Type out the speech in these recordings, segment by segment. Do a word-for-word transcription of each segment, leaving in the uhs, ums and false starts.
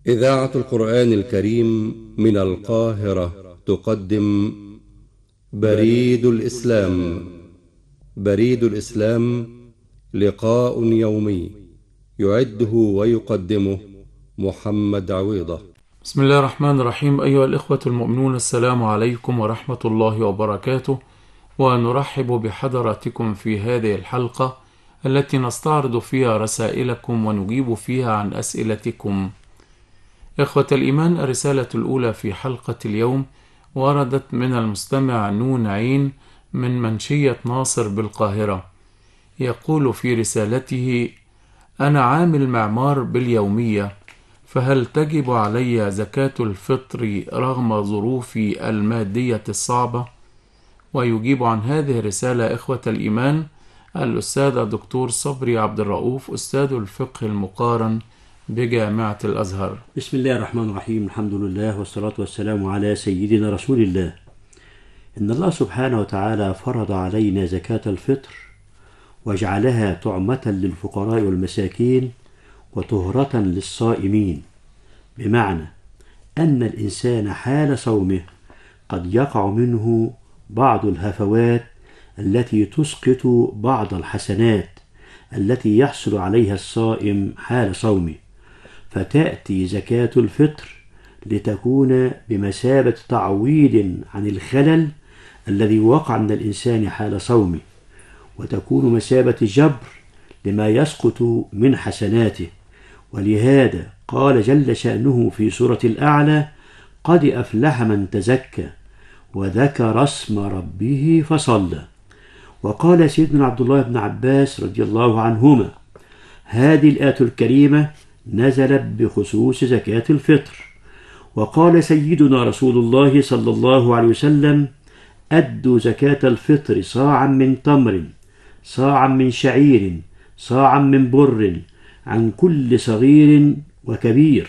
إذاعة القرآن الكريم من القاهرة تقدم بريد الإسلام. بريد الإسلام لقاء يومي يعده ويقدمه محمد عويضة. بسم الله الرحمن الرحيم. أيها الإخوة المؤمنون، السلام عليكم ورحمة الله وبركاته، ونرحب بحضراتكم في هذه الحلقة التي نستعرض فيها رسائلكم ونجيب فيها عن أسئلتكم. إخوة الإيمان، الرسالة الأولى في حلقة اليوم وردت من المستمع نون عين من منشية ناصر بالقاهرة. يقول في رسالته: أنا عامل معمار باليومية، فهل تجب علي زكاة الفطر رغم ظروفي المادية الصعبة؟ ويجيب عن هذه الرسالة إخوة الإيمان الأستاذ الدكتور صبري عبد الرؤوف، أستاذ الفقه المقارن بجامعة الأزهر. بسم الله الرحمن الرحيم. الحمد لله والصلاة والسلام على سيدنا رسول الله. إن الله سبحانه وتعالى فرض علينا زكاة الفطر وجعلها طعمة للفقراء والمساكين وطهرة للصائمين، بمعنى أن الإنسان حال صومه قد يقع منه بعض الهفوات التي تسقط بعض الحسنات التي يحصل عليها الصائم حال صومه، فتأتي زكاة الفطر لتكون بمثابة تعويض عن الخلل الذي وقع من الإنسان حال صومه، وتكون مثابة جبر لما يسقط من حسناته. ولهذا قال جل شأنه في سورة الأعلى: قد أفلح من تزكى وذكر اسم ربه فصلى. وقال سيدنا عبد الله بن عباس رضي الله عنهما: هذه الآية الكريمة نزلت بخصوص زكاة الفطر. وقال سيدنا رسول الله صلى الله عليه وسلم: أدوا زكاة الفطر صاعا من تمر، صاعا من شعير، صاعا من بر، عن كل صغير وكبير،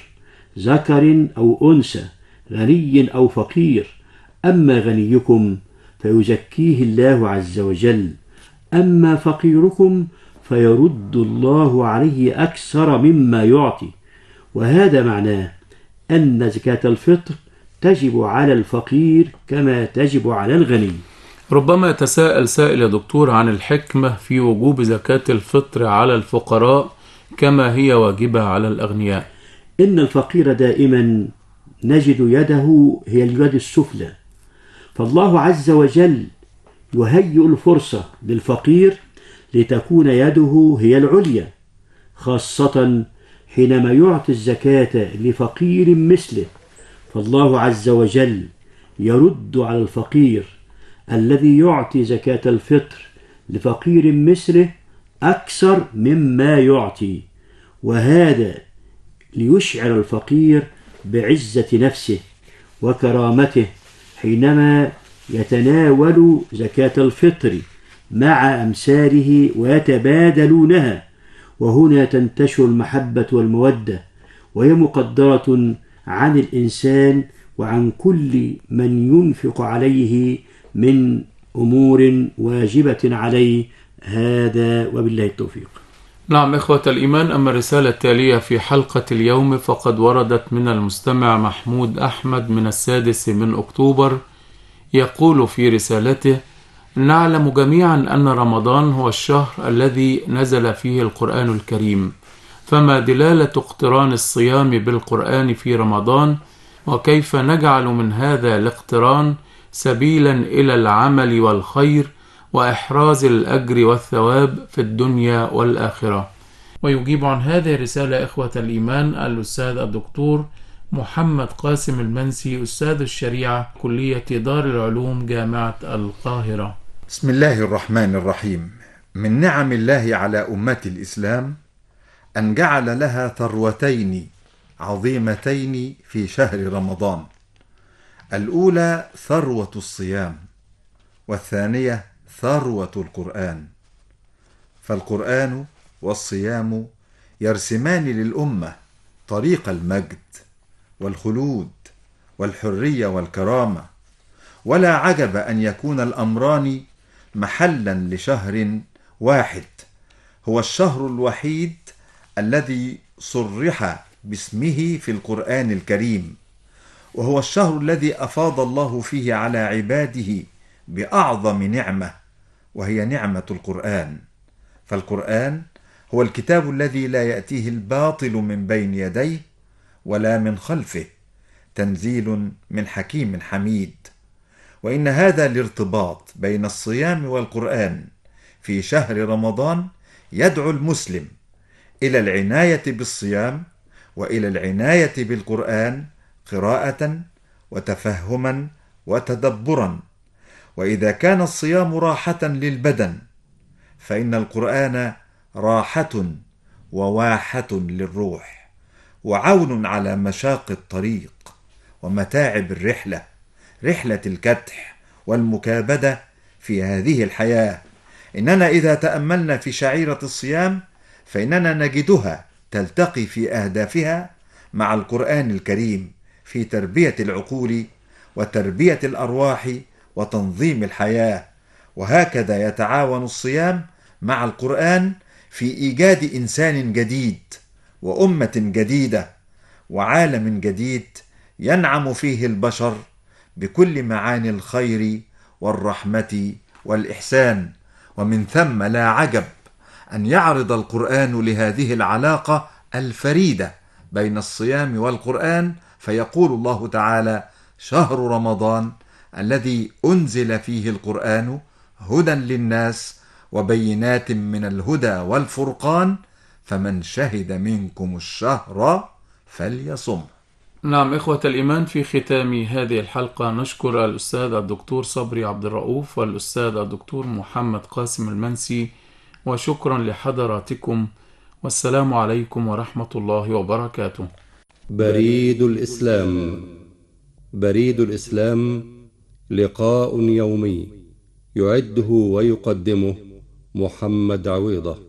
ذكر أو أنثى، غني أو فقير. أما غنيكم فيزكيه الله عز وجل، أما فقيركم فيرد الله عليه أكثر مما يعطي. وهذا معناه أن زكاة الفطر تجب على الفقير كما تجب على الغني. ربما يتساءل سائل يا دكتور عن الحكمة في وجوب زكاة الفطر على الفقراء كما هي واجبة على الأغنياء. إن الفقير دائما نجد يده هي اليد السفلى، فالله عز وجل يهيئ الفرصة للفقير لتكون يده هي العليا، خاصة حينما يعطي الزكاة لفقير مثله، فالله عز وجل يرد على الفقير الذي يعطي زكاة الفطر لفقير مثله أكثر مما يعطي، وهذا ليشعر الفقير بعزة نفسه وكرامته حينما يتناول زكاة الفطر مع أمثاله ويتبادلونها، وهنا تنتشر المحبة والمودة، وهي مقدرة عن الإنسان وعن كل من ينفق عليه من أمور واجبة عليه. هذا وبالله التوفيق. نعم إخوة الإيمان، أما الرسالة التالية في حلقة اليوم فقد وردت من المستمع محمود أحمد من السادس من أكتوبر. يقول في رسالته: نعلم جميعا أن رمضان هو الشهر الذي نزل فيه القرآن الكريم، فما دلالة اقتران الصيام بالقرآن في رمضان؟ وكيف نجعل من هذا الاقتران سبيلا إلى العمل والخير وإحراز الأجر والثواب في الدنيا والآخرة؟ ويجيب عن هذه الرسالة إخوة الإيمان الأستاذ الدكتور محمد قاسم المنسي، أستاذ الشريعة، كلية دار العلوم، جامعة القاهرة. بسم الله الرحمن الرحيم. من نعم الله على أمة الإسلام أن جعل لها ثروتين عظيمتين في شهر رمضان: الأولى ثروة الصيام، والثانية ثروة القرآن. فالقرآن والصيام يرسمان للأمة طريق المجد والخلود والحرية والكرامة، ولا عجب أن يكون الأمران محلا لشهر واحد، هو الشهر الوحيد الذي صرح باسمه في القرآن الكريم، وهو الشهر الذي أفاض الله فيه على عباده بأعظم نعمة، وهي نعمة القرآن. فالقرآن هو الكتاب الذي لا يأتيه الباطل من بين يديه ولا من خلفه، تنزيل من حكيم حميد. وإن هذا الارتباط بين الصيام والقرآن في شهر رمضان يدعو المسلم إلى العناية بالصيام وإلى العناية بالقرآن قراءة وتفهما وتدبرا. وإذا كان الصيام راحة للبدن، فإن القرآن راحة وواحة للروح، وعون على مشاق الطريق ومتاعب الرحلة، رحلة الكدح والمكابدة في هذه الحياة. إننا إذا تأملنا في شعيرة الصيام فإننا نجدها تلتقي في أهدافها مع القرآن الكريم في تربية العقول وتربية الأرواح وتنظيم الحياة. وهكذا يتعاون الصيام مع القرآن في إيجاد إنسان جديد وأمة جديدة وعالم جديد ينعم فيه البشر بكل معاني الخير والرحمة والإحسان. ومن ثم لا عجب أن يعرض القرآن لهذه العلاقة الفريدة بين الصيام والقرآن، فيقول الله تعالى: شهر رمضان الذي أنزل فيه القرآن هدى للناس وبينات من الهدى والفرقان، فمن شهد منكم الشهر فليصم. نعم إخوة الإيمان، في ختام هذه الحلقة نشكر الأستاذ الدكتور صبري عبد الرؤوف والأستاذ الدكتور محمد قاسم المنسي، وشكرا لحضراتكم، والسلام عليكم ورحمة الله وبركاته. بريد الإسلام. بريد الإسلام لقاء يومي يعده ويقدمه محمد عويضة.